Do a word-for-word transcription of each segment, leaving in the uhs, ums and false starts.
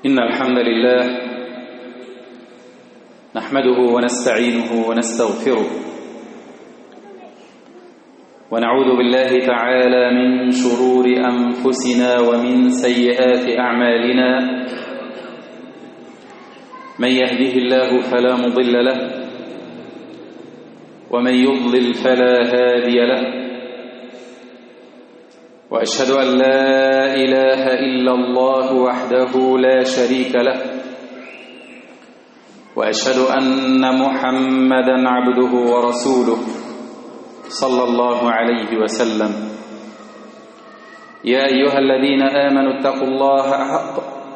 إن الحمد لله نحمده ونستعينه ونستغفره ونعوذ بالله تعالى من شرور أنفسنا ومن سيئات أعمالنا. من يهده الله فلا مضل له ومن يضلل فلا هادي له، وأشهد أن لا إله إلا الله وحده لا شريك له، وأشهد أن محمدا عبده ورسوله صلى الله عليه وسلم. يا أيها الذين آمنوا اتقوا الله حق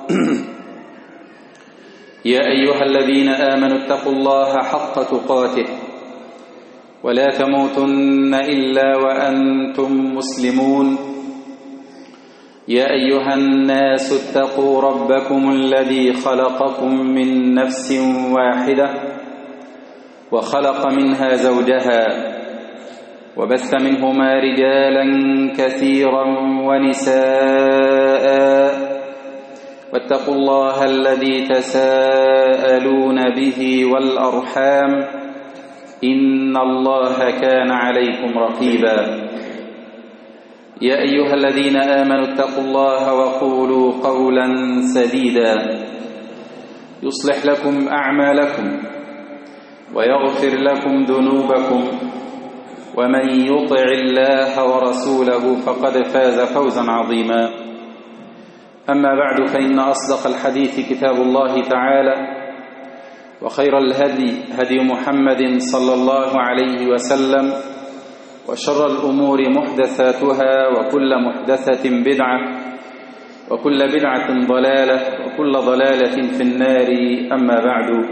يا أيها الذين آمنوا اتقوا الله حق تقاته ولا تموتن إلا وأنتم مسلمون. يا أيها الناس اتقوا ربكم الذي خلقكم من نفس واحدة وخلق منها زوجها وبث منهما رجالا كثيرا ونساء، واتقوا الله الذي تساءلون به والأرحام إن الله كان عليكم رقيبا. يا أيها الذين آمنوا اتقوا الله وقولوا قولا سديدا يصلح لكم أعمالكم ويغفر لكم ذنوبكم، ومن يطع الله ورسوله فقد فاز فوزا عظيما. أما بعد، فإن أصدق الحديث كتاب الله تعالى، وخير الهدي هدي محمد صلى الله عليه وسلم، وشر الأمور محدثاتها، وكل محدثة بدعة، وكل بدعة ضلالة، وكل ضلالة في النار. أما بعد،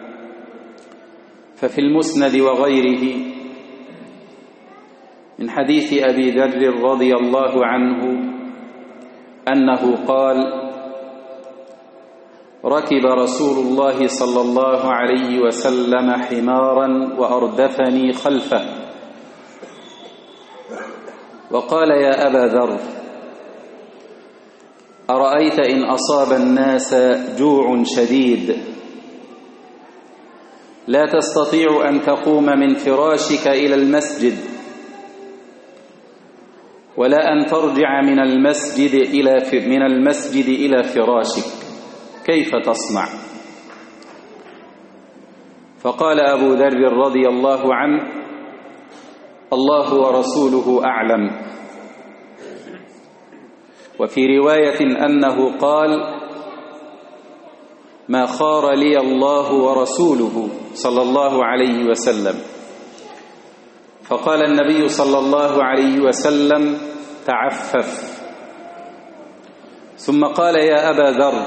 ففي المسند وغيره من حديث أبي ذر رضي الله عنه أنه قال: ركب رسول الله صلى الله عليه وسلم حمارا وأردفني خلفه، وقال: يا أبا ذر، أرأيت إن أصاب الناس جوع شديد لا تستطيع أن تقوم من فراشك إلى المسجد، ولا أن ترجع من المسجد إلى من المسجد إلى فراشك، كيف تصنع؟ فقال أبو ذر رضي الله عنه: الله ورسوله أعلم. وفي رواية أنه قال: ما خار لي الله ورسوله صلى الله عليه وسلم. فقال النبي صلى الله عليه وسلم: تعفف. ثم قال: يا أبا ذر،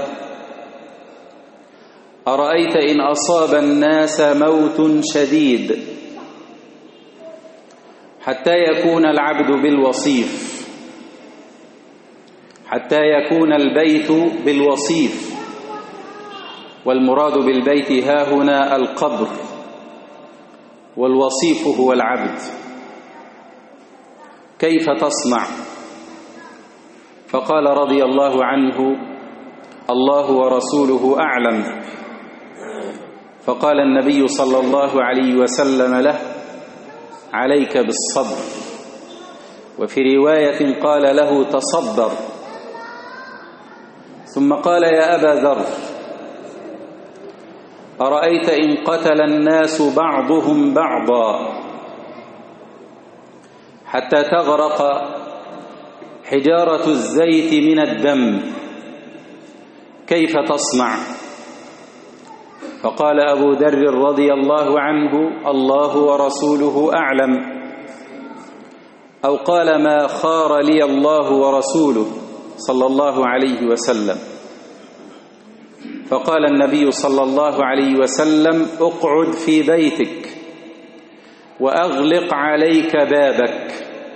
أرأيت إن أصاب الناس موت شديد حتى يكون العبد بالوصيف حتى يكون البيت بالوصيف، والمراد بالبيت هاهنا القبر، والوصيف هو العبد، كيف تصنع؟ فقال رضي الله عنه: الله ورسوله أعلم. فقال النبي صلى الله عليه وسلم له: عليك بالصبر. وفي رواية قال له: تصبر. ثم قال: يا أبا ذر، أرأيت إن قتل الناس بعضهم بعضا حتى تغرق حجارة الزيت من الدم، كيف تصنع؟ فقال أبو ذر رضي الله عنه: الله ورسوله أعلم. أو قال: ما خار لي الله ورسوله صلى الله عليه وسلم. فقال النبي صلى الله عليه وسلم: اقعد في بيتك وأغلق عليك بابك.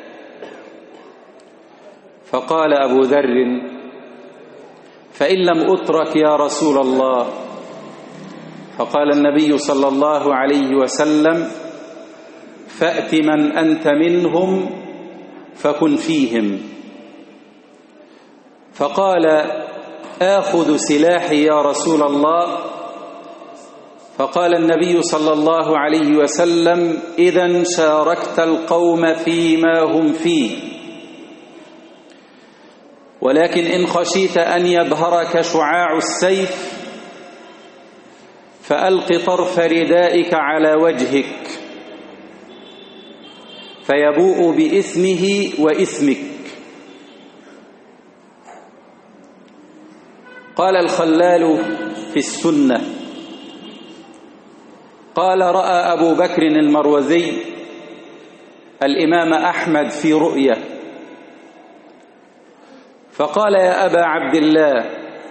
فقال أبو ذر: فإن لم أترك يا رسول الله؟ فقال النبي صلى الله عليه وسلم: فأت من أنت منهم فكن فيهم. فقال آخذ سلاحي يا رسول الله؟ فقال النبي صلى الله عليه وسلم: إذن شاركت القوم فيما هم فيه، ولكن إن خشيت أن يبهرك شعاع السيف فألق طرف ردائك على وجهك فيبوء بإثمه وإثمك. قال الخلال في السنة: قال رأى أبو بكر المروزي الإمام أحمد في رؤية فقال: يا أبا عبد الله،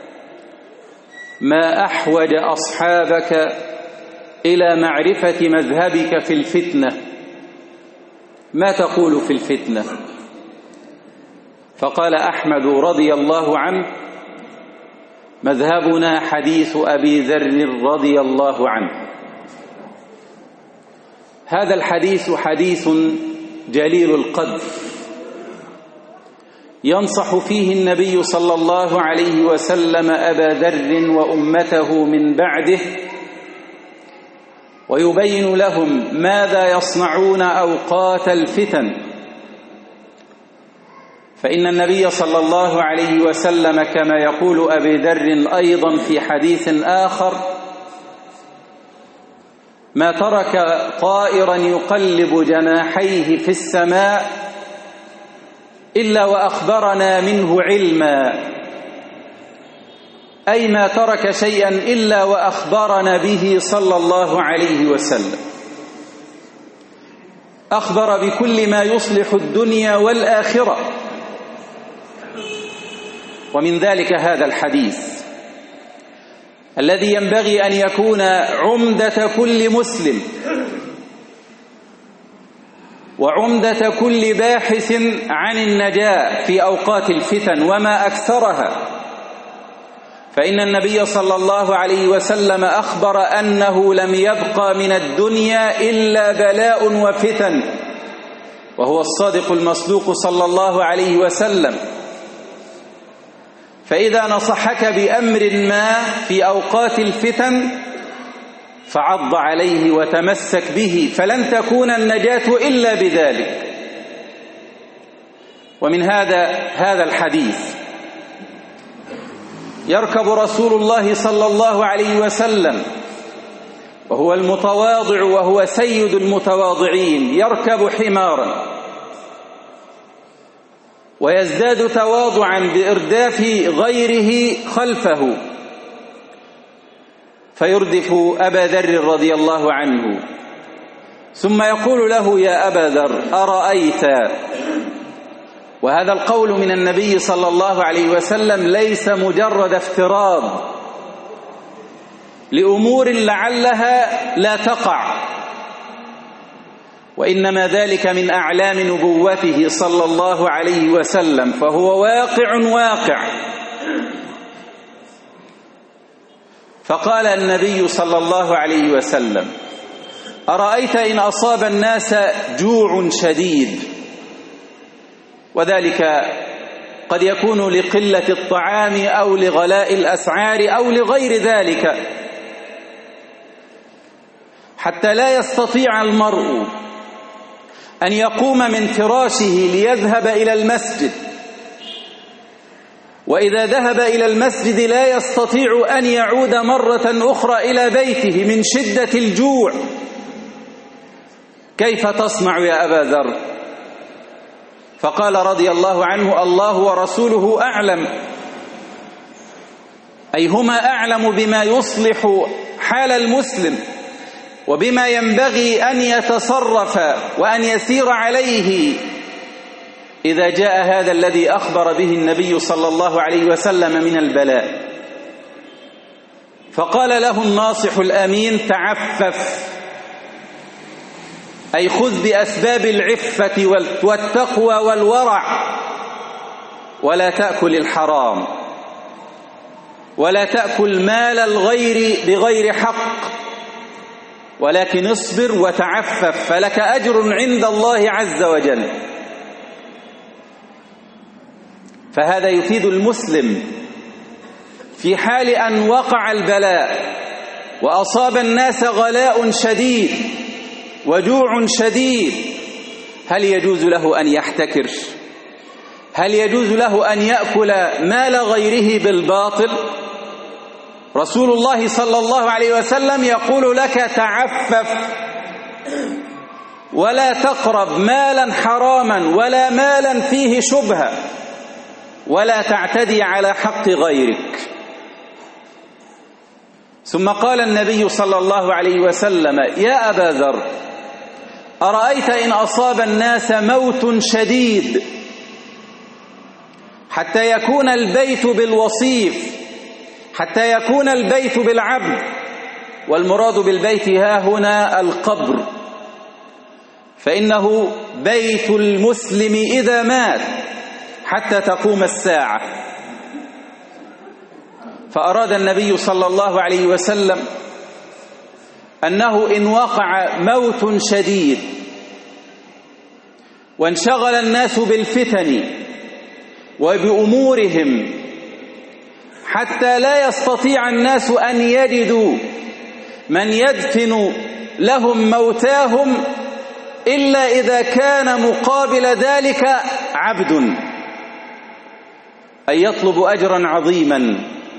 ما أحوج أصحابك إلى معرفة مذهبك في الفتنة، ما تقول في الفتنة؟ فقال أحمد رضي الله عنه: مذهبنا حديث أبي ذر رضي الله عنه. هذا الحديث حديث جليل القدر، ينصح فيه النبي صلى الله عليه وسلم أبا ذر وأمته من بعده، ويبين لهم ماذا يصنعون أوقات الفتن. فإن النبي صلى الله عليه وسلم كما يقول أبي ذر أيضا في حديث آخر: ما ترك طائرا يقلب جناحيه في السماء إلا وأخبرنا منه علما، أي ما ترك شيئا إلا وأخبرنا به صلى الله عليه وسلم. أخبر بكل ما يصلح الدنيا والآخرة، ومن ذلك هذا الحديث الذي ينبغي أن يكون عمدة كل مسلم وعمدة كل باحث عن النجاة في أوقات الفتن وما أكثرها. فإن النبي صلى الله عليه وسلم أخبر أنه لم يبقى من الدنيا إلا بلاء وفتن، وهو الصادق المصدوق صلى الله عليه وسلم. فإذا نصحك بأمر ما في أوقات الفتن فعض عليه وتمسك به، فلن تكون النجاة إلا بذلك. ومن هذا هذا الحديث يركب رسول الله صلى الله عليه وسلم وهو المتواضع وهو سيد المتواضعين، يركب حمارا ويزداد تواضعا بإرداف غيره خلفه، فيردف أبا ذر رضي الله عنه، ثم يقول له: يا أبا ذر، أرأيت؟ وهذا القول من النبي صلى الله عليه وسلم ليس مجرد افتراض لأمور لعلها لا تقع، وإنما ذلك من أعلام نبوته صلى الله عليه وسلم، فهو واقع واقع. فقال النبي صلى الله عليه وسلم: أرأيت إن أصاب الناس جوع شديد، وذلك قد يكون لقلة الطعام أو لغلاء الأسعار أو لغير ذلك، حتى لا يستطيع المرء أن يقوم من فراشه ليذهب إلى المسجد، وإذا ذهب إلى المسجد لا يستطيع أن يعود مرة أخرى إلى بيته من شدة الجوع، كيف تصنع يا أبا ذر؟ فقال رضي الله عنه: الله ورسوله أعلم، أي هما أعلم بما يصلح حال المسلم وبما ينبغي أن يتصرف وأن يسير عليه إذا جاء هذا الذي أخبر به النبي صلى الله عليه وسلم من البلاء. فقال له الناصح الأمين: تعفف، أي خذ بأسباب العفة والتقوى والورع، ولا تأكل الحرام، ولا تأكل مال الغير بغير حق، ولكن اصبر وتعفف، فلك أجر عند الله عز وجل. فهذا يفيد المسلم في حال أن وقع البلاء وأصاب الناس غلاء شديد وجوع شديد، هل يجوز له أن يحتكر؟ هل يجوز له أن يأكل مال غيره بالباطل؟ رسول الله صلى الله عليه وسلم يقول لك: تعفف ولا تقرب مالا حراما ولا مالا فيه شبهة، ولا تعتدي على حق غيرك. ثم قال النبي صلى الله عليه وسلم: يا أبا ذر، أرأيت إن أصاب الناس موت شديد حتى يكون البيت بالوصيف، حتى يكون البيت بالعبد، والمراد بالبيت ها هنا القبر، فإنه بيت المسلم إذا مات حتى تقوم الساعة. فأراد النبي صلى الله عليه وسلم أنه إن وقع موت شديد وانشغل الناس بالفتن وبأمورهم حتى لا يستطيع الناس أن يجدوا من يدفن لهم موتاهم إلا إذا كان مقابل ذلك عبد، أي يطلب أجرا عظيما.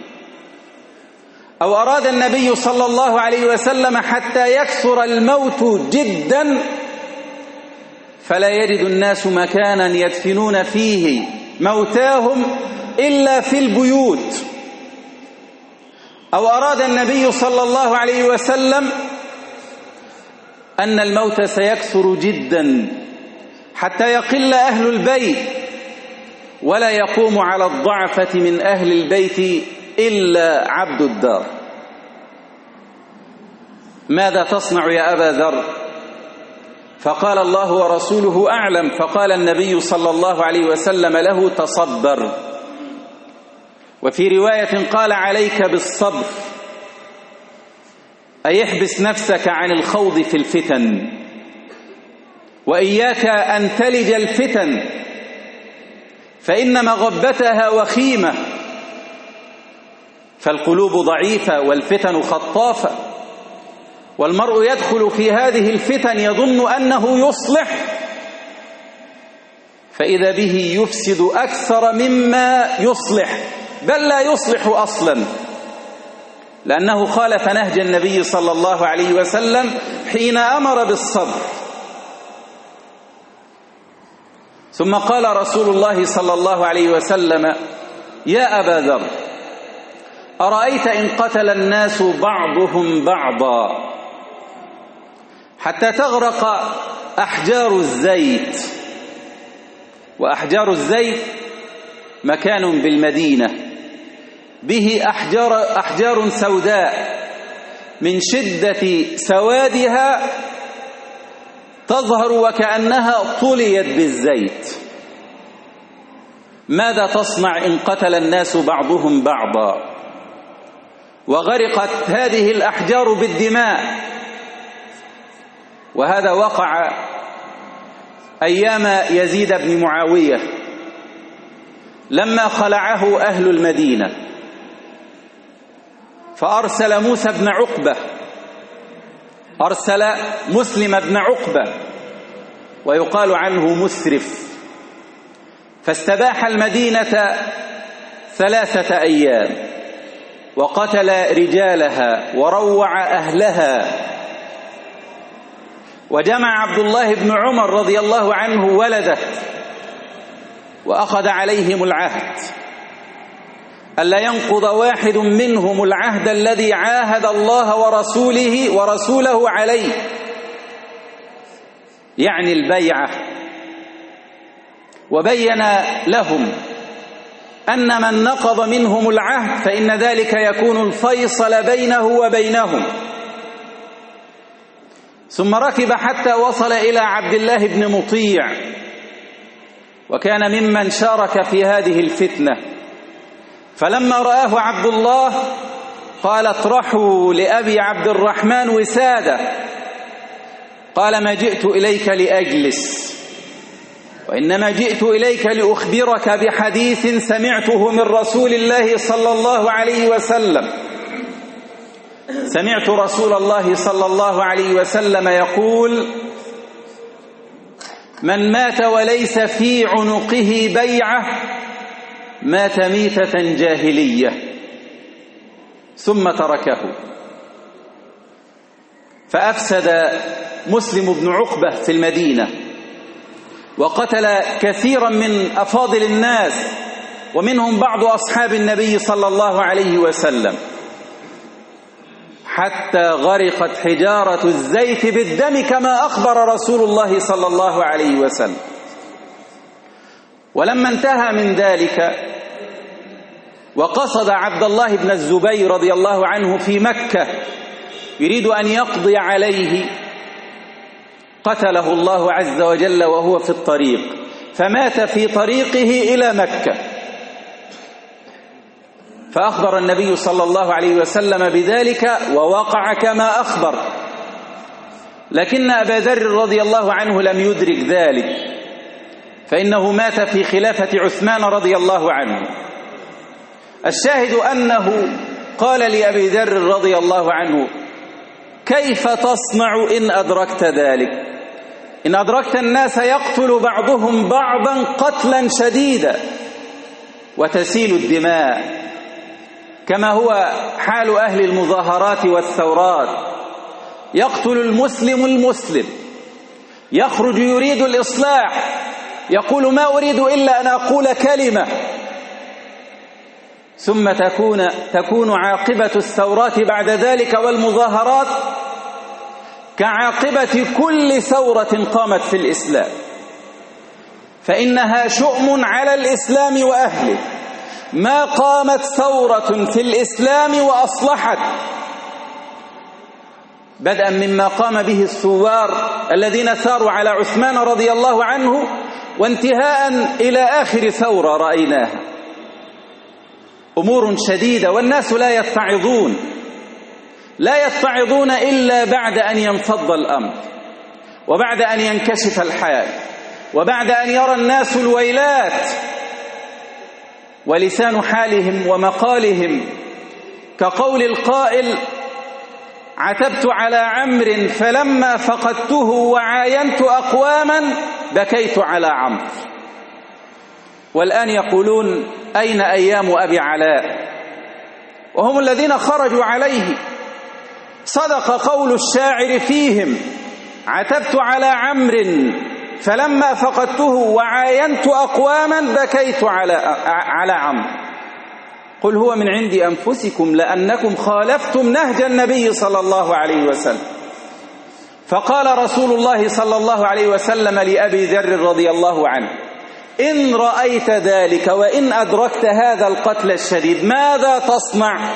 أو أراد النبي صلى الله عليه وسلم حتى يكثر الموت جدا فلا يجد الناس مكانا يدفنون فيه موتاهم إلا في البيوت. أو أراد النبي صلى الله عليه وسلم أن الموت سيكثر جدا حتى يقل أهل البيت ولا يقوم على الضعفة من أهل البيت إلا عبد الدار. ماذا تصنع يا أبا ذر؟ فقال: الله ورسوله أعلم. فقال النبي صلى الله عليه وسلم له: تصبر. وفي رواية قال: عليك بالصبر، أي احبس نفسك عن الخوض في الفتن، وإياك أن تلج الفتن، فإن مغبتها وخيمة، فالقلوب ضعيفة والفتن خطافة، والمرء يدخل في هذه الفتن يظن أنه يصلح، فإذا به يفسد أكثر مما يصلح، بل لا يصلح أصلا، لأنه خالف نهج النبي صلى الله عليه وسلم حين أمر بالصبر. ثم قال رسول الله صلى الله عليه وسلم: يا أبا ذر، أرأيت إن قتل الناس بعضهم بعضا حتى تغرق أحجار الزيت. وأحجار الزيت مكان بالمدينة به أحجار, أحجار سوداء من شدة سوادها تظهر وكأنها طليت بالزيت. ماذا تصنع إن قتل الناس بعضهم بعضا وغرقت هذه الأحجار بالدماء؟ وهذا وقع أيام يزيد بن معاوية لما خلعه أهل المدينة، فأرسل موسى بن عقبة، أرسل مسلم بن عقبة ويقال عنه مسرف، فاستباح المدينة ثلاثة أيام وقتل رجالها وروع أهلها. وجمع عبد الله بن عمر رضي الله عنه ولده وأخذ عليهم العهد ألا ينقض واحد منهم العهد الذي عاهد الله ورسوله ورسوله عليه، يعني البيعة. وبين لهم أن من نقض منهم العهد فإن ذلك يكون الفيصل بينه وبينهم. ثم ركب حتى وصل إلى عبد الله بن مطيع، وكان ممن شارك في هذه الفتنة، فلما رآه عبد الله قال: اطرحوا لأبي عبد الرحمن وسادة. قال: ما جئت إليك لأجلس، وإنما جئت إليك لأخبرك بحديث سمعته من رسول الله صلى الله عليه وسلم. سمعت رسول الله صلى الله عليه وسلم يقول: من مات وليس في عنقه بيعة مات ميتة جاهلية. ثم تركه، فأفسد مسلم بن عقبة في المدينة، وقتل كثيرا من أفاضل الناس، ومنهم بعض أصحاب النبي صلى الله عليه وسلم، حتى غرقت حجارة الزيت بالدم كما أخبر رسول الله صلى الله عليه وسلم. ولما انتهى من ذلك وقصد عبد الله بن الزبير رضي الله عنه في مكة يريد أن يقضي عليه، قتله الله عز وجل وهو في الطريق، فمات في طريقه إلى مكة. فأخبر النبي صلى الله عليه وسلم بذلك ووقع كما أخبر، لكن أبا ذر رضي الله عنه لم يدرك ذلك، فإنه مات في خلافة عثمان رضي الله عنه. الشاهد أنه قال لأبي ذر رضي الله عنه: كيف تصنع إن أدركت ذلك؟ إن أدركت الناس يقتل بعضهم بعضا قتلا شديدا وتسيل الدماء، كما هو حال أهل المظاهرات والثورات. يقتل المسلم المسلم، يخرج يريد الإصلاح، يقول: ما أريد إلا أن أقول كلمة، ثم تكون تكون عاقبة الثورات بعد ذلك والمظاهرات كعاقبة كل ثورة قامت في الإسلام، فإنها شؤم على الإسلام وأهله. ما قامت ثورة في الإسلام وأصلحت، بدءا مما قام به الثوار الذين ثاروا على عثمان رضي الله عنه، وانتهاء إلى آخر ثورة رأيناها، أمور شديدة، والناس لا يتعظون لا يتعظون إلا بعد أن ينفض الأمر، وبعد أن ينكشف الحال، وبعد أن يرى الناس الويلات. ولسان حالهم ومقالهم كقول القائل: عتبت على عمرو فلما فقدته وعاينت أقواما بكيت على عمرو. والآن يقولون: أين أيام أبي علاء؟ وهم الذين خرجوا عليه. صدق قول الشاعر فيهم: عتبت على عمرو فلما فقدته وعاينت أقواما بكيت على على عمرو. قل هو من عند أنفسكم لأنكم خالفتم نهج النبي صلى الله عليه وسلم. فقال رسول الله صلى الله عليه وسلم لأبي ذر رضي الله عنه: إن رأيت ذلك وإن أدركت هذا القتل الشديد ماذا تصنع؟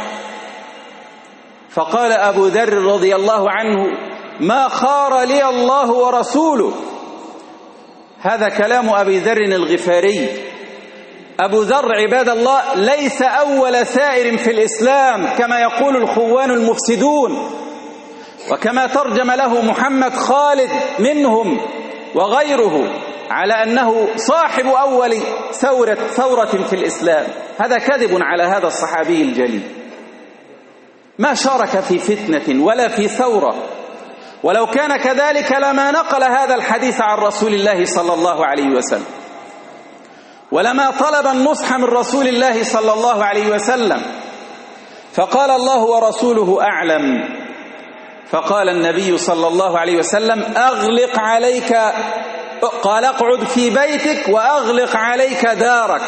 فقال أبو ذر رضي الله عنه: ما خار لي الله ورسوله. هذا كلام أبي ذر الغفاري. أبو ذر عباد الله ليس أول سائر في الإسلام كما يقول الخوان المفسدون، وكما ترجم له محمد خالد منهم وغيره على أنه صاحب أول ثورة, ثورة في الإسلام. هذا كذب على هذا الصحابي الجليل، ما شارك في فتنة ولا في ثورة، ولو كان كذلك لما نقل هذا الحديث عن رسول الله صلى الله عليه وسلم، ولما طلب النصح من رسول الله صلى الله عليه وسلم. فقال الله ورسوله أعلم. فقال النبي صلى الله عليه وسلم: أغلق عليك، قال اقعد في بيتك وأغلق عليك دارك.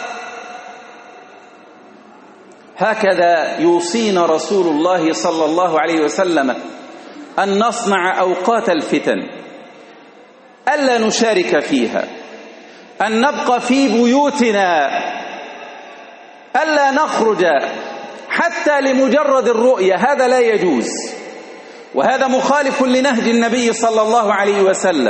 هكذا يوصينا رسول الله صلى الله عليه وسلم أن نصنع أوقات الفتن، ألا نشارك فيها، أن نبقى في بيوتنا، ألا نخرج حتى لمجرد الرؤية، هذا لا يجوز، وهذا مخالف لنهج النبي صلى الله عليه وسلم.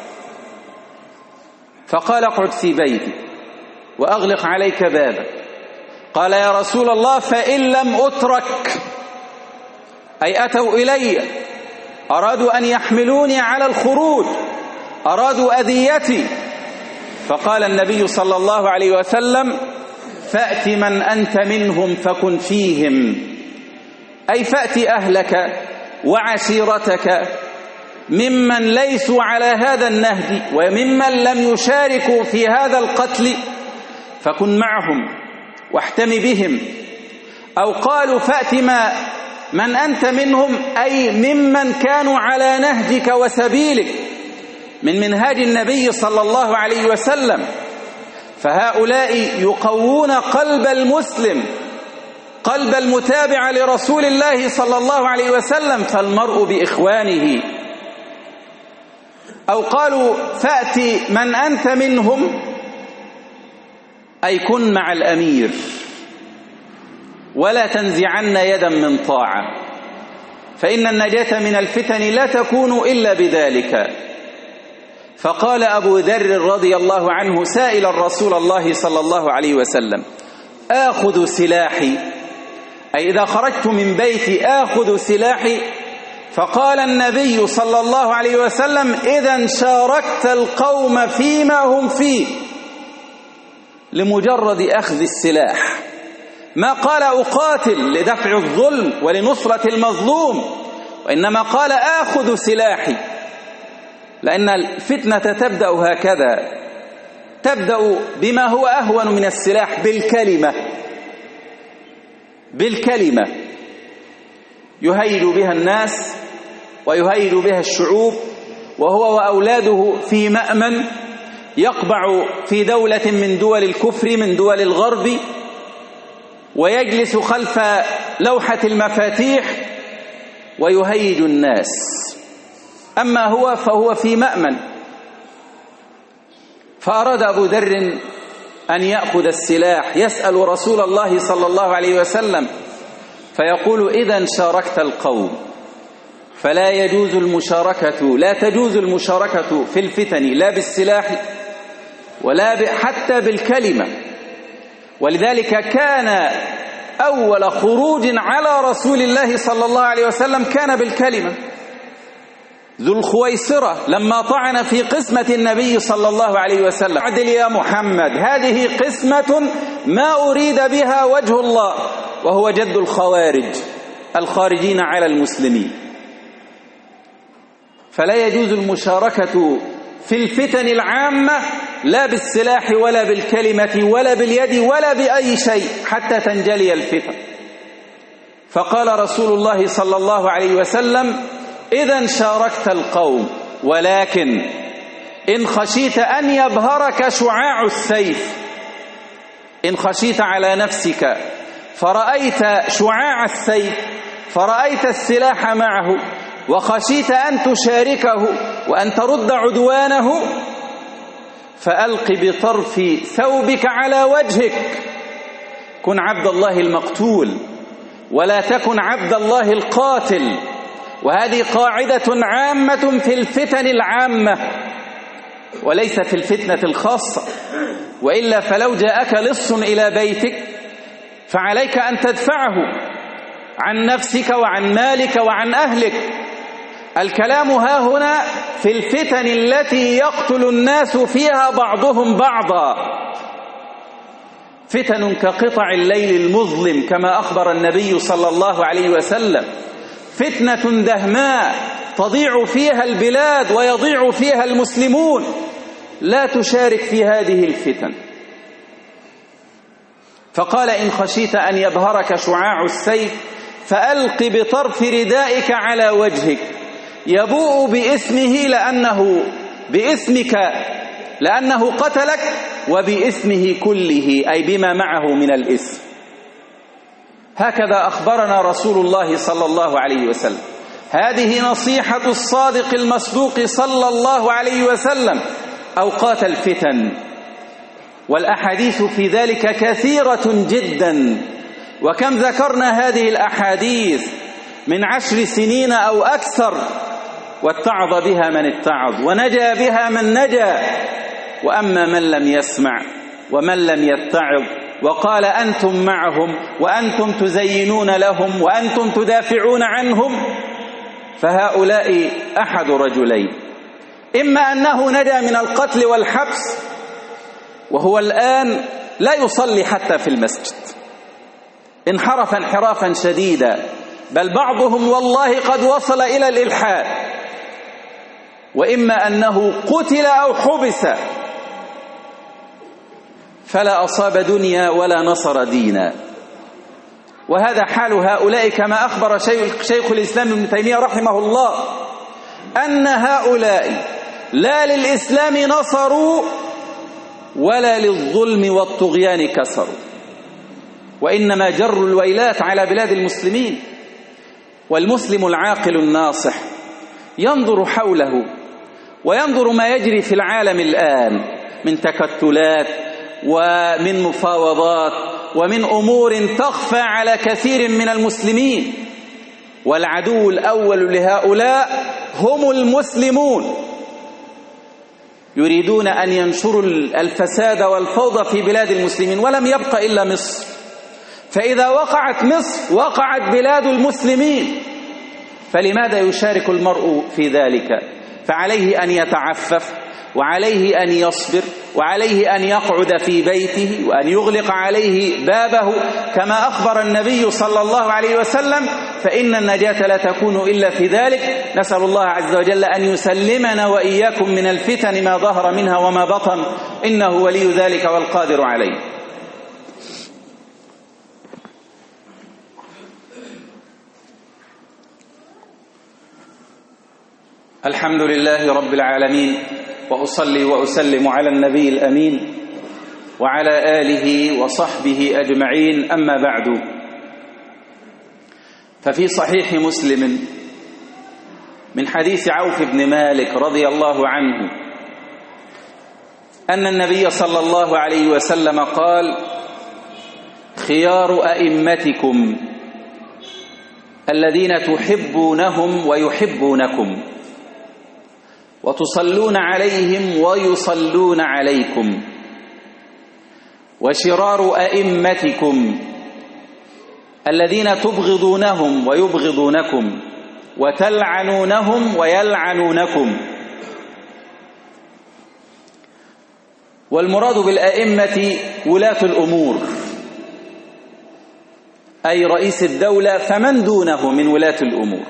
فقال: اقعد في بيتك وأغلق عليك بابك. قال: يا رسول الله فإن لم أترك، أي أتوا إلي أرادوا أن يحملوني على الخروج، أرادوا أذيتي، فقال النبي صلى الله عليه وسلم: فأت من أنت منهم فكن فيهم، أي فأت أهلك وعشيرتك ممن ليسوا على هذا النهج وممن لم يشاركوا في هذا القتل، فكن معهم واحتم بهم. أو قالوا: فأت ما من أنت منهم، أي ممن كانوا على نهجك وسبيلك من منهاج النبي صلى الله عليه وسلم. فهؤلاء يقوون قلب المسلم، قلب المتابع لرسول الله صلى الله عليه وسلم، فالمرء بإخوانه. أو قالوا: فأت من أنت منهم، أي كن مع الأمير ولا تنزعن يدا من طاعة، فإن النجاة من الفتن لا تكون إلا بذلك. فقال أبو ذر رضي الله عنه سائلا رسول الله صلى الله عليه وسلم: آخذ سلاحي، أي إذا خرجت من بيتي آخذ سلاحي؟ فقال النبي صلى الله عليه وسلم: إذا شاركت القوم فيما هم فيه، لمجرد أخذ السلاح. ما قال أقاتل لدفع الظلم ولنصرة المظلوم، وإنما قال آخذ سلاحي، لأن الفتنة تبدأ هكذا، تبدأ بما هو أهون من السلاح، بالكلمة، بالكلمة يهيج بها الناس ويهيج بها الشعوب، وهو وأولاده في مأمن، يقبع في دولة من دول الكفر من دول الغرب، ويجلس خلف لوحة المفاتيح ويهيج الناس. أما هو فهو في مأمن. فأراد أبو ذر أن يأخذ السلاح، يسأل رسول الله صلى الله عليه وسلم، فيقول: إذا شاركت القوم. فلا يجوز المشاركة، لا تجوز المشاركة في الفتن، لا بالسلاح ولا حتى بالكلمة. ولذلك كان أول خروج على رسول الله صلى الله عليه وسلم كان بالكلمة. ذو الخويصرة لما طعن في قسمة النبي صلى الله عليه وسلم: اعدل يا محمد، هذه قسمة ما أريد بها وجه الله، وهو جد الخوارج الخارجين على المسلمين. فلا يجوز المشاركة في الفتن العامة، لا بالسلاح ولا بالكلمة ولا باليد ولا بأي شيء، حتى تنجلي الفتن. فقال رسول الله صلى الله عليه وسلم: إذا شاركت القوم، ولكن إن خشيت أن يبهرك شعاع السيف، إن خشيت على نفسك فرأيت شعاع السيف، فرأيت السلاح معه، وخشيت أن تشاركه وأن ترد عدوانه، فألق بطرف ثوبك على وجهك، كن عبد الله المقتول ولا تكن عبد الله القاتل. وهذه قاعدة عامة في الفتن العامة وليس في الفتنة الخاصة، وإلا فلو جاءك لص إلى بيتك فعليك أن تدفعه عن نفسك وعن مالك وعن أهلك. الكلام ها هنا في الفتن التي يقتل الناس فيها بعضهم بعضا، فتن كقطع الليل المظلم كما أخبر النبي صلى الله عليه وسلم، فتنة دهماء تضيع فيها البلاد ويضيع فيها المسلمون. لا تشارك في هذه الفتن. فقال: إن خشيت أن يبهرك شعاع السيف فألق بطرف ردائك على وجهك، يبوء باسمه لأنه باسمك لأنه قتلك، وباسمه كله، أي بما معه من الاسم. هكذا أخبرنا رسول الله صلى الله عليه وسلم. هذه نصيحة الصادق المصدوق صلى الله عليه وسلم أوقات الفتن، والأحاديث في ذلك كثيرة جدا. وكم ذكرنا هذه الأحاديث من عشر سنين أو أكثر، واتعظ بها من اتعظ، ونجا بها من نجا. وأما من لم يسمع ومن لم يتعظ وقال أنتم معهم وأنتم تزينون لهم وأنتم تدافعون عنهم، فهؤلاء أحد رجلين: إما أنه نجا من القتل والحبس وهو الآن لا يصلي حتى في المسجد، انحرف انحرافا شديدا، بل بعضهم والله قد وصل إلى الإلحاد، وإما أنه قتل أو حبس، فلا أصاب دنيا ولا نصر دينا. وهذا حال هؤلاء كما أخبر شيخ الإسلام ابن تيمية رحمه الله أن هؤلاء لا للإسلام نصروا ولا للظلم والطغيان كسروا، وإنما جروا الويلات على بلاد المسلمين. والمسلم العاقل الناصح ينظر حوله وينظر ما يجري في العالم الآن من تكتلات ومن مفاوضات ومن أمور تخفى على كثير من المسلمين، والعدو الأول لهؤلاء هم المسلمون، يريدون أن ينشروا الفساد والفوضى في بلاد المسلمين، ولم يبق إلا مصر. فإذا وقعت مصر وقعت بلاد المسلمين، فلماذا يشارك المرء في ذلك؟ فعليه أن يتعفف، وعليه أن يصبر، وعليه أن يقعد في بيته، وأن يغلق عليه بابه كما أخبر النبي صلى الله عليه وسلم، فإن النجاة لا تكون إلا في ذلك. نسأل الله عز وجل أن يسلمنا وإياكم من الفتن ما ظهر منها وما بطن، إنه ولي ذلك والقادر عليه. الحمد لله رب العالمين، وأصلي وأسلم على النبي الأمين وعلى آله وصحبه أجمعين، أما بعد. ففي صحيح مسلم من حديث عوف بن مالك رضي الله عنه أن النبي صلى الله عليه وسلم قال: خيار أئمتكم الذين تحبونهم ويحبونكم، وتصلون عليهم ويصلون عليكم، وشرار أئمتكم الذين تبغضونهم ويبغضونكم، وتلعنونهم ويلعنونكم. والمراد بالأئمة ولاة الأمور، أي رئيس الدولة فمن دونه من ولاة الأمور.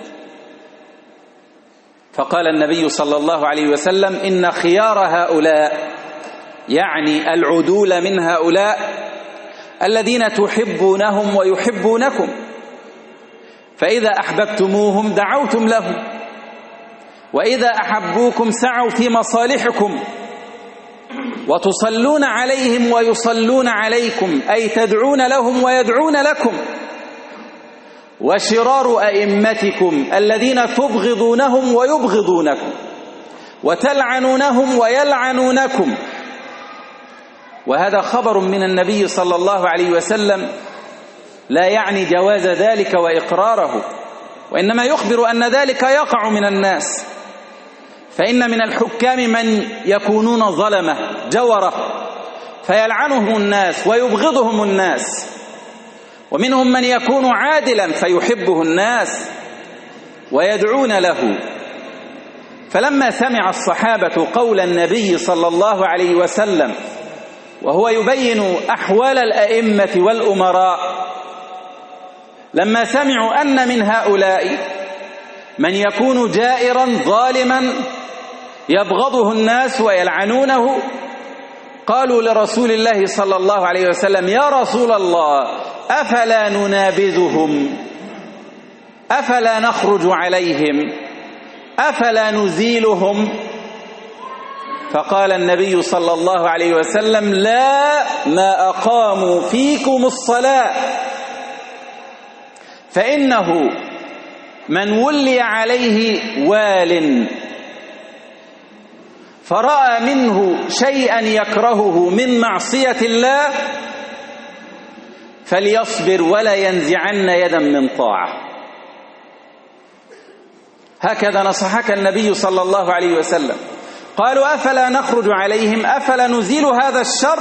فقال النبي صلى الله عليه وسلم: إن خيار هؤلاء، يعني العدول من هؤلاء، الذين تحبونهم ويحبونكم، فإذا أحببتموهم دعوتم لهم، وإذا أحبوكم سعوا في مصالحكم، وتصلون عليهم ويصلون عليكم، أي تدعون لهم ويدعون لكم. وشرار أئمتكم الذين تبغضونهم ويبغضونكم، وتلعنونهم ويلعنونكم. وهذا خبر من النبي صلى الله عليه وسلم لا يعني جواز ذلك وإقراره، وإنما يخبر أن ذلك يقع من الناس. فإن من الحكام من يكونون ظلمة جورة فيلعنهم الناس ويبغضهم الناس، ومنهم من يكون عادلا فيحبه الناس ويدعون له. فلما سمع الصحابة قول النبي صلى الله عليه وسلم وهو يبين أحوال الأئمة والأمراء، لما سمعوا أن من هؤلاء من يكون جائرا ظالما يبغضه الناس ويلعنونه، قالوا لرسول الله صلى الله عليه وسلم: يا رسول الله، أفلا ننابذهم؟ أفلا نخرج عليهم؟ أفلا نزيلهم؟ فقال النبي صلى الله عليه وسلم: لا، ما أقاموا فيكم الصلاة، فإنه من ولي عليه وال فرأى منه شيئا يكرهه من معصية الله فليصبر ولا ينزعن يدا من طاعة. هكذا نصحك النبي صلى الله عليه وسلم. قالوا: أفلا نخرج عليهم؟ أفلا نزيل هذا الشر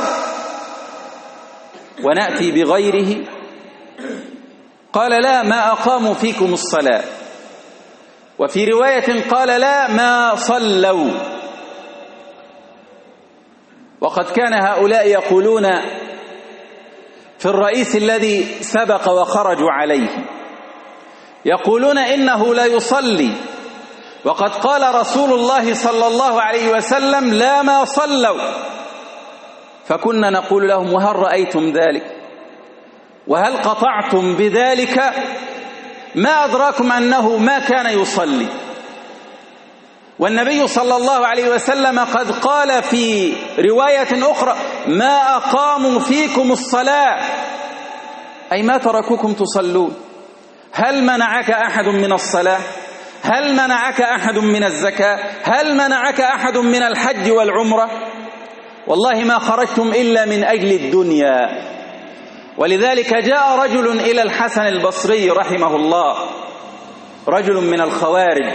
ونأتي بغيره؟ قال: لا، ما أقاموا فيكم الصلاة. وفي رواية قال: لا، ما صلوا. وقد كان هؤلاء يقولون في الرئيس الذي سبق وخرجوا عليه، يقولون إنه لا يصلي، وقد قال رسول الله صلى الله عليه وسلم لا ما صلوا. فكنا نقول لهم وهل رأيتم ذلك؟ وهل قطعتم بذلك؟ ما أدراكم أنه ما كان يصلي، والنبي صلى الله عليه وسلم قد قال في رواية أخرى ما أقاموا فيكم الصلاة، أي ما تركوكم تصلون. هل منعك أحد من الصلاة؟ هل منعك أحد من الزكاة؟ هل منعك أحد من الحج والعمرة؟ والله ما خرجتم إلا من أجل الدنيا. ولذلك جاء رجل إلى الحسن البصري رحمه الله، رجل من الخوارج،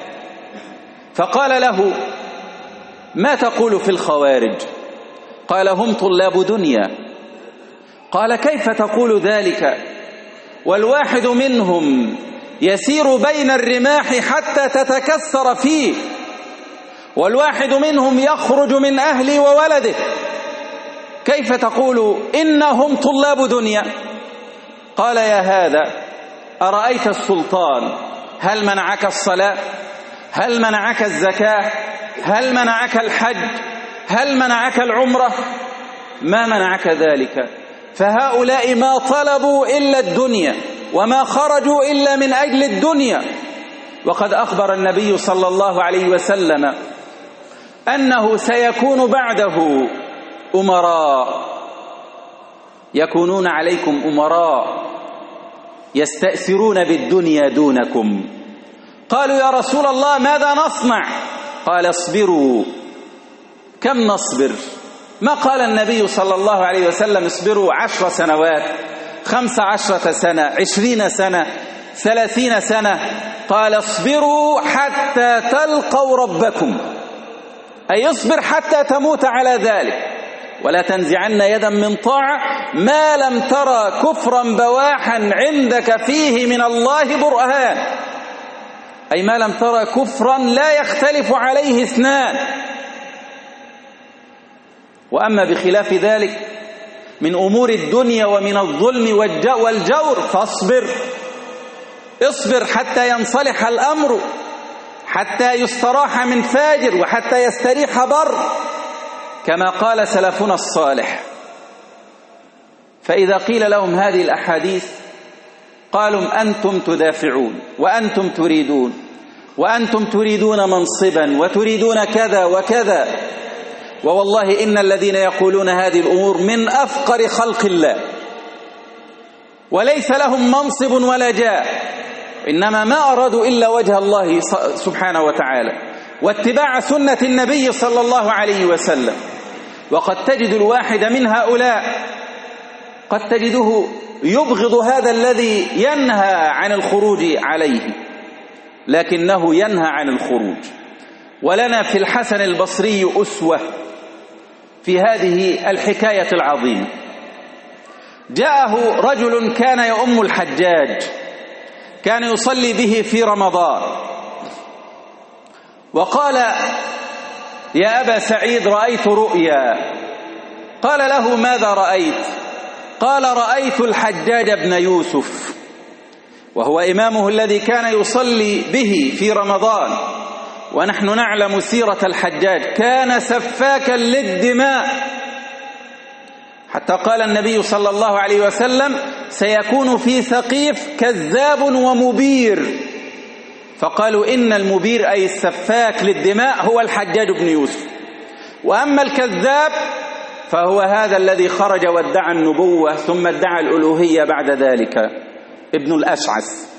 فقال له ما تقول في الخوارج؟ قال هم طلاب دنيا. قال كيف تقول ذلك والواحد منهم يسير بين الرماح حتى تتكسر فيه، والواحد منهم يخرج من أهله وولده، كيف تقول إنهم طلاب دنيا؟ قال يا هذا أرأيت السلطان هل منعك الصلاة؟ هل منعك الزكاة؟ هل منعك الحج؟ هل منعك العمرة؟ ما منعك ذلك. فهؤلاء ما طلبوا إلا الدنيا وما خرجوا إلا من أجل الدنيا. وقد أخبر النبي صلى الله عليه وسلم أنه سيكون بعده أمراء، يكونون عليكم أمراء يستأثرون بالدنيا دونكم. قالوا يا رسول الله ماذا نصنع؟ قال اصبروا. كم نصبر؟ ما قال النبي صلى الله عليه وسلم اصبروا عشر سنوات، خمس عشرة سنة، عشرين سنة، ثلاثين سنة. قال اصبروا حتى تلقوا ربكم، أي اصبر حتى تموت على ذلك، ولا تنزعن يدا من طاعة ما لم ترى كفرا بواحا عندك فيه من الله برهان، أي ما لم ترى كفرا لا يختلف عليه اثنان. وأما بخلاف ذلك من أمور الدنيا ومن الظلم والجور فاصبر، اصبر حتى ينصلح الأمر، حتى يستراح من فاجر وحتى يستريح بر، كما قال سلفنا الصالح. فإذا قيل لهم هذه الأحاديث قالوا أنتم تدافعون وأنتم تريدون وأنتم تريدون منصبا وتريدون كذا وكذا. ووالله إن الذين يقولون هذه الأمور من أفقر خلق الله، وليس لهم منصب ولا جاه، إنما ما أرادوا إلا وجه الله سبحانه وتعالى واتباع سنة النبي صلى الله عليه وسلم. وقد تجد الواحد من هؤلاء قد تجده يبغض هذا الذي ينهى عن الخروج عليه، لكنه ينهى عن الخروج. ولنا في الحسن البصري أسوة في هذه الحكاية العظيمة. جاءه رجل كان يؤم الحجاج، كان يصلي به في رمضان، وقال يا أبا سعيد رأيت رؤيا. قال له ماذا رأيت؟ قال رأيت الحجاج بن يوسف، وهو إمامه الذي كان يصلي به في رمضان. ونحن نعلم سيرة الحجاج، كان سفاكا للدماء، حتى قال النبي صلى الله عليه وسلم سيكون في ثقيف كذاب ومبير، فقالوا إن المبير أي السفاك للدماء هو الحجاج بن يوسف، وأما الكذاب فهو هذا الذي خرج وادعى النبوة ثم ادعى الألوهية بعد ذلك، ابن الأشعث.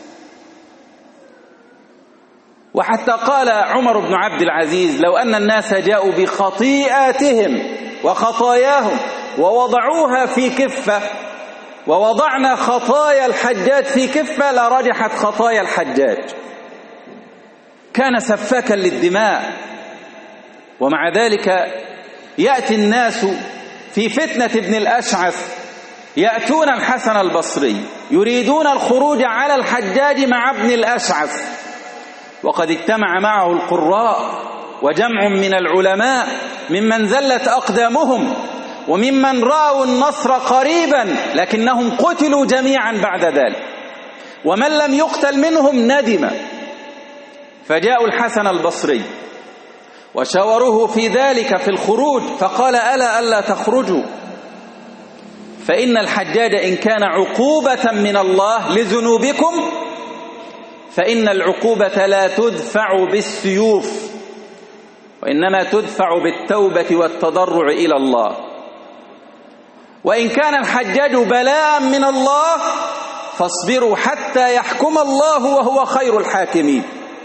وحتى قال عمر بن عبد العزيز لو أن الناس جاءوا بخطيئاتهم وخطاياهم ووضعوها في كفة ووضعنا خطايا الحجاج في كفة لرجحت خطايا الحجاج. كان سفاكا للدماء، ومع ذلك يأتي الناس في فتنة ابن الأشعث يأتون الحسن البصري يريدون الخروج على الحجاج مع ابن الأشعث، وقد اجتمع معه القراء وجمع من العلماء ممن زلت أقدامهم وممن رأوا النصر قريبا لكنهم قتلوا جميعا بعد ذلك، ومن لم يقتل منهم ندم. فجاءوا الحسن البصري وشاوروه في ذلك في الخروج، فقال ألا ألا تخرجوا، فإن الحجاج إن كان عقوبة من الله لذنوبكم فإن العقوبة لا تدفع بالسيوف، وإنما تدفع بالتوبة والتضرع إلى الله. وإن كان الحجاج بلاء من الله فاصبروا حتى يحكم الله وهو خير الحاكمين.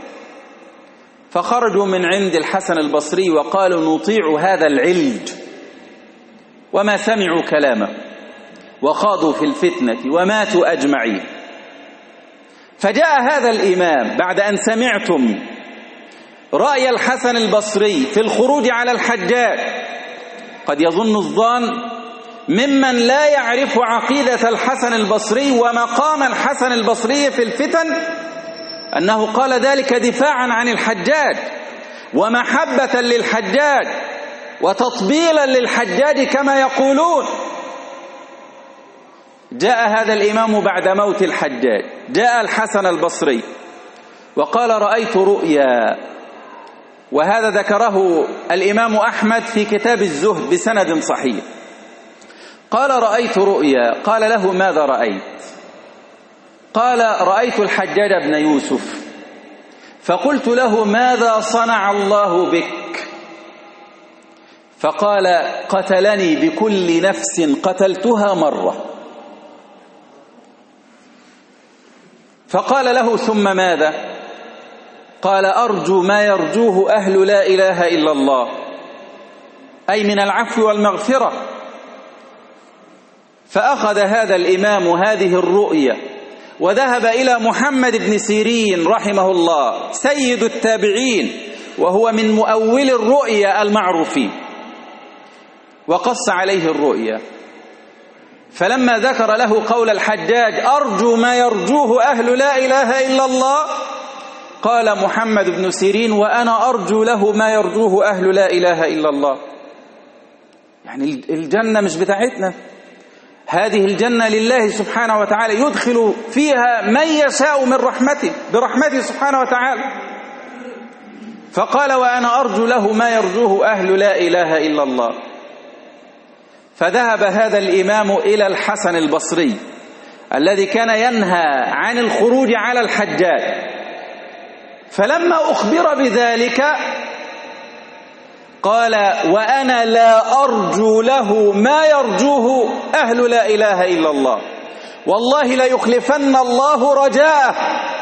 فخرجوا من عند الحسن البصري وقالوا نطيع هذا العلج، وما سمعوا كلامه وخاضوا في الفتنة وماتوا أجمعين. فجاء هذا الإمام بعد أن سمعتم رأي الحسن البصري في الخروج على الحجاج. قد يظن الظان ممن لا يعرف عقيدة الحسن البصري ومقام الحسن البصري في الفتن أنه قال ذلك دفاعا عن الحجاج ومحبة للحجاج وتطبيلا للحجاج كما يقولون. جاء هذا الإمام بعد موت الحجاج، جاء الحسن البصري وقال رأيت رؤيا، وهذا ذكره الإمام أحمد في كتاب الزهد بسند صحيح. قال رأيت رؤيا، قال له ماذا رأيت؟ قال رأيت الحجاج بن يوسف، فقلت له ماذا صنع الله بك؟ فقال قتلني بكل نفس قتلتها مرة. فقال له ثم ماذا؟ قال أرجو ما يرجوه أهل لا إله إلا الله، أي من العفو والمغفرة. فأخذ هذا الإمام هذه الرؤية وذهب إلى محمد بن سيرين رحمه الله سيد التابعين، وهو من مؤول الرؤيا المعروفين، وقص عليه الرؤيا. فلما ذكر له قول الحجاج أرجو ما يرجوه أهل لا إله إلا الله، قال محمد بن سيرين وأنا أرجو له ما يرجوه أهل لا إله إلا الله. يعني الجنة مش بتاعتنا، هذه الجنة لله سبحانه وتعالى يدخل فيها من يشاء من رحمته برحمته سبحانه وتعالى. فقال وأنا أرجو له ما يرجوه أهل لا إله إلا الله. فذهب هذا الإمام إلى الحسن البصري الذي كان ينهى عن الخروج على الحجاج، فلما أخبر بذلك قال وأنا لا أرجو له ما يرجوه أهل لا إله إلا الله، والله لا يخلفن الله رجاءه.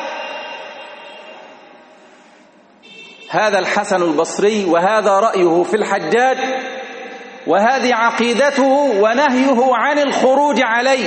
هذا الحسن البصري وهذا رأيه في الحجاج، وهذه عقيدته ونهيه عن الخروج عليه.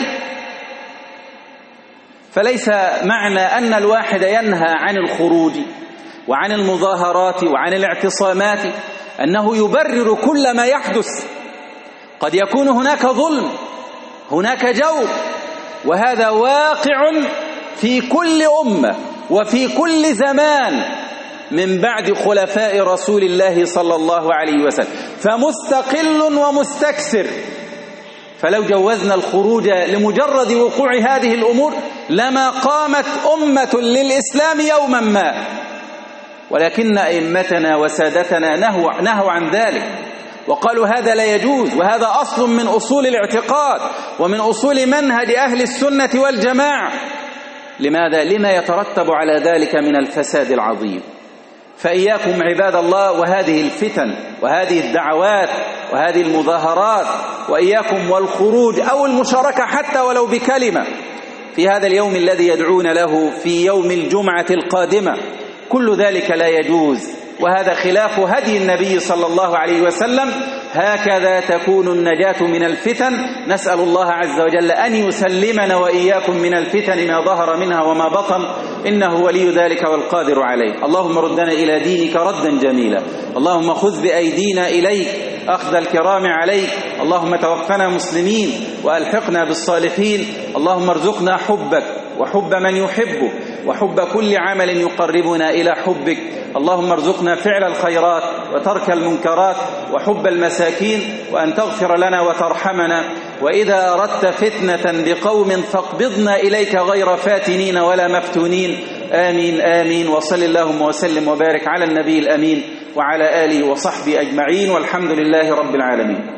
فليس معنى أن الواحد ينهى عن الخروج وعن المظاهرات وعن الاعتصامات أنه يبرر كل ما يحدث. قد يكون هناك ظلم، هناك جور، وهذا واقع في كل أمة وفي كل زمان من بعد خلفاء رسول الله صلى الله عليه وسلم، فمستقل ومستكثر. فلو جوزنا الخروج لمجرد وقوع هذه الأمور لما قامت أمة للإسلام يوما ما، ولكن أئمتنا وسادتنا نهوا, نهوا عن ذلك وقالوا هذا لا يجوز، وهذا أصل من أصول الاعتقاد ومن أصول منهج أهل السنة والجماعة. لماذا؟ لما يترتب على ذلك من الفساد العظيم. فإياكم عباد الله وهذه الفتن وهذه الدعوات وهذه المظاهرات، وإياكم والخروج أو المشاركة حتى ولو بكلمة في هذا اليوم الذي يدعون له في يوم الجمعة القادمة. كل ذلك لا يجوز، وهذا خلاف هدي النبي صلى الله عليه وسلم. هكذا تكون النجاة من الفتن. نسأل الله عز وجل أن يسلمنا وإياكم من الفتن ما ظهر منها وما بطن، إنه ولي ذلك والقادر عليه. اللهم ردنا إلى دينك ردا جميلا، اللهم خذ بأيدينا إليك أخذ الكرام عليك، اللهم توفنا مسلمين وألحقنا بالصالحين. اللهم ارزقنا حبك وحب من يحبك وحب كل عمل يقربنا إلى حبك. اللهم ارزقنا فعل الخيرات وترك المنكرات وحب المساكين، وأن تغفر لنا وترحمنا. وإذا أردت فتنة بقوم فاقبضنا إليك غير فاتنين ولا مفتونين. آمين آمين. وصل اللهم وسلم وبارك على النبي الأمين وعلى آله وصحبه أجمعين، والحمد لله رب العالمين.